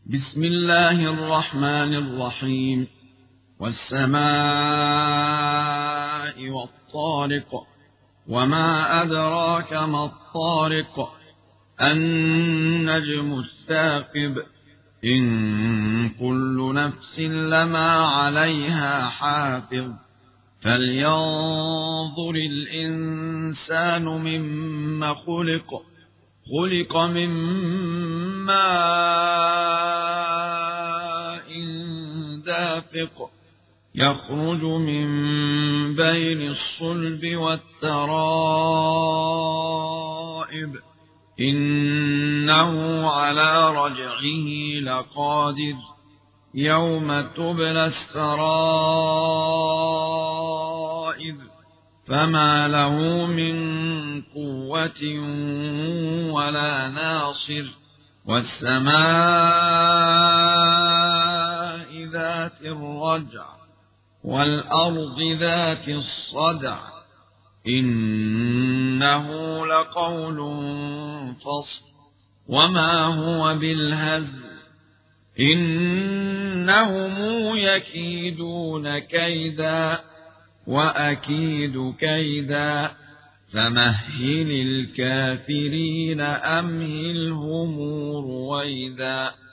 بسم الله الرحمن الرحيم. والسماء والطارق، وما أدراك ما الطارق، النجم الثاقب، إن كل نفس لما عليها حافظ، فلينظر الإنسان مما خلق من ماء دافق، يخرج من بين الصلب والترائب، إنه على رجعه لقادر، يوم تبلى السرائر، فما له من قوة ولا ناصر. والسماء ذات الرجع، والأرض ذات الصدع، إنه لقول فصل، وما هو بالهزل، إنهم يكيدون كيدا وأكيد كيدا، فمهل الكافرين أمهلهم رويدا.